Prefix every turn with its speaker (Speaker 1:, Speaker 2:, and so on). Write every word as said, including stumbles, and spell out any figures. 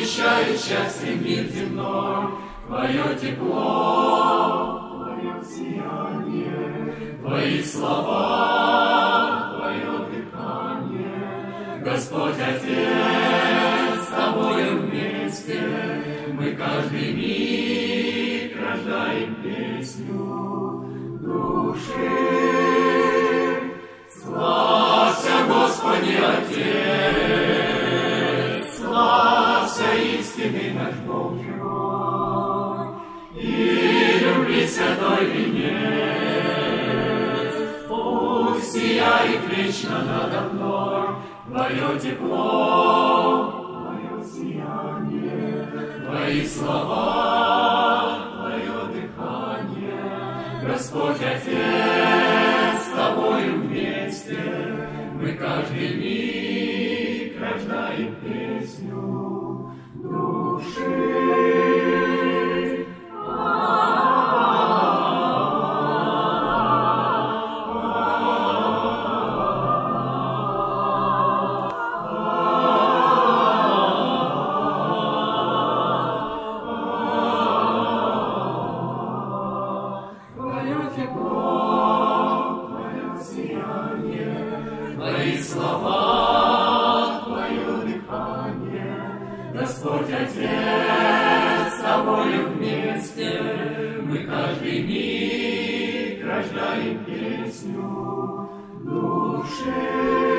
Speaker 1: освещает счастье мир земной, Твое тепло, Твое сияние, Твои слова, Твое дыхание. Господь Отец, с Тобою вместе мы каждый миг рождаем песню души. Славься, Господи, Отец, славься, истинный наш Бог живой, и любви святой венец. Пусть сияет вечно надо мной Твое тепло, Твое сияние, Твои слова, Твое дыхание. Господь Отец, с Тобою вместе мы каждый миг рождаем песню души. Твои слова, Твое дыхание. Господь Отец, с Тобою вместе мы каждый миг рождаем песню души.